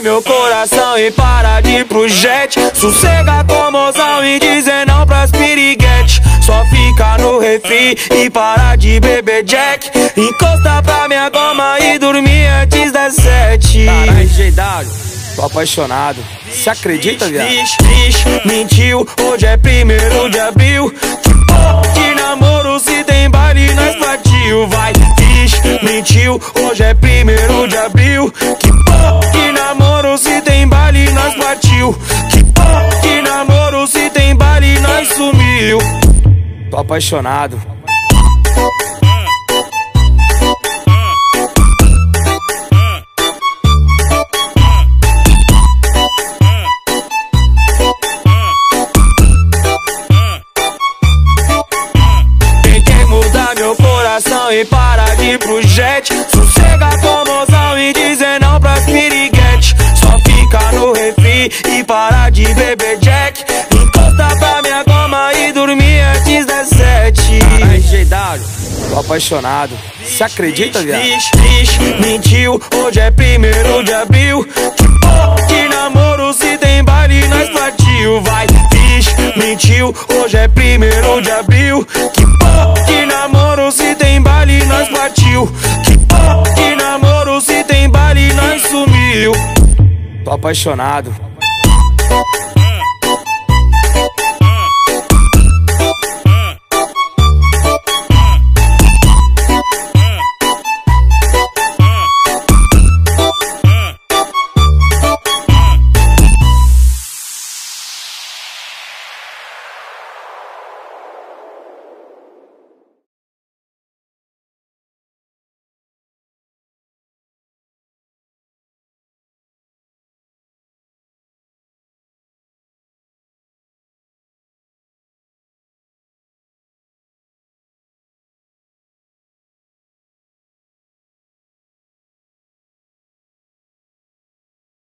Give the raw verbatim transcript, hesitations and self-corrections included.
meu coração e para de ir pro jet. Sossega com mozão e dizer não pras piriguete. Só fica no refri e para de beber Jack. Encosta pra minha goma e dormir antes das sete. Caralho, G W, tô apaixonado. Cê acredita, viado? Vixe, vixe, mentiu, hoje é primeiro de abril. Que porra de namoro, se tem baile nós partiu. Vai, vixe, mentiu, hoje é primeiro de abril. Que porra de namoro, se tem baile nós partiu. Que porra de namoro, se tem baile nós sumiu. Tô apaixonado. Tentei mudar meu coração e para de ir pro jet. Sossega com mozão e dizer não pras piriguete. Só fica no refri e para de beber Jack. Encosta pra minha goma e dormir antes das sete. Caralho, G W, tô apaixonado. Cê acredita, viado? Vixe, vixe, mentiu, hoje é primeiro de abril. Que porra de namoro, se tem baile nós partiu. Vai, vixe, mentiu, hoje é primeiro de abril. Que porra de namoro, se tem baile nós partiu. Que porra de namoro, se tem baile nós sumiu. Tô apaixonado.